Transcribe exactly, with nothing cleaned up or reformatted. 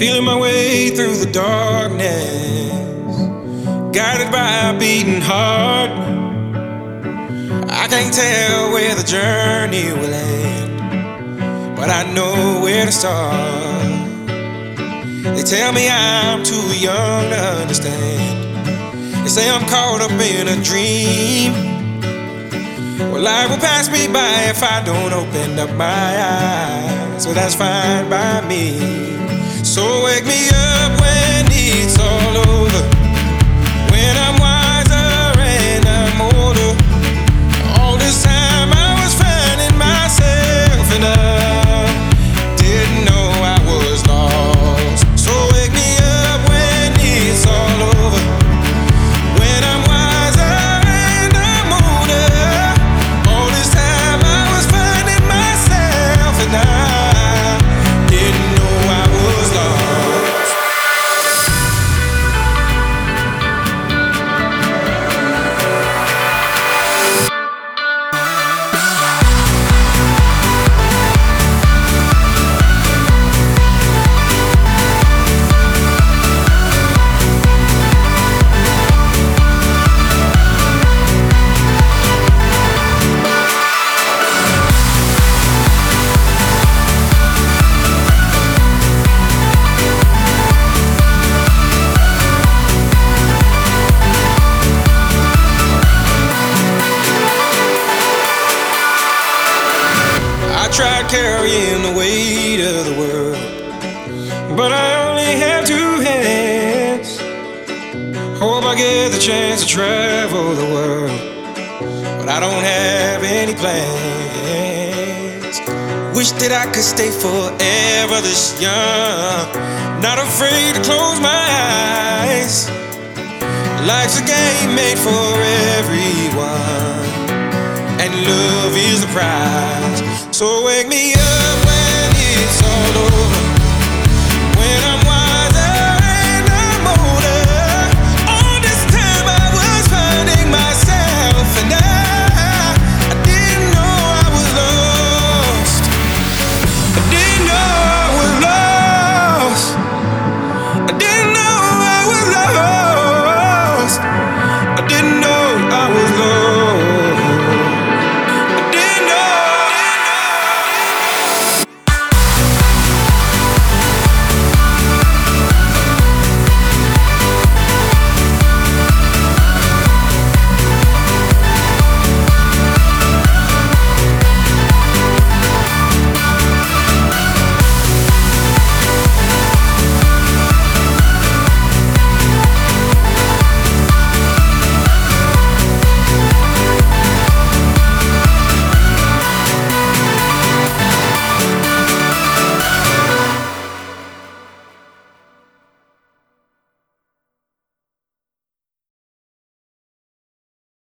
Feeling my way through the darkness, guided by a beating heart. I can't tell where the journey will end, but I know where to start. They tell me I'm too young to understand. They say I'm caught up in a dream. Well, life will pass me by if I don't open up my eyes. So that's fine by me. So wake me up when it's all over, when I'm wiser and I'm older. All this time I was finding myself and I didn't know I was lost. So wake me up when it's all over, when I'm wiser and I'm older. All this time I was finding myself and I didn't know I was lost. I tried carrying the weight of the world, but I only have two hands. Hope I get the chance to travel the world, but I don't have any plans. Wish that I could stay forever this young, not afraid to close my eyes. Life's a game made for everyone, and love is the prize. So wake me up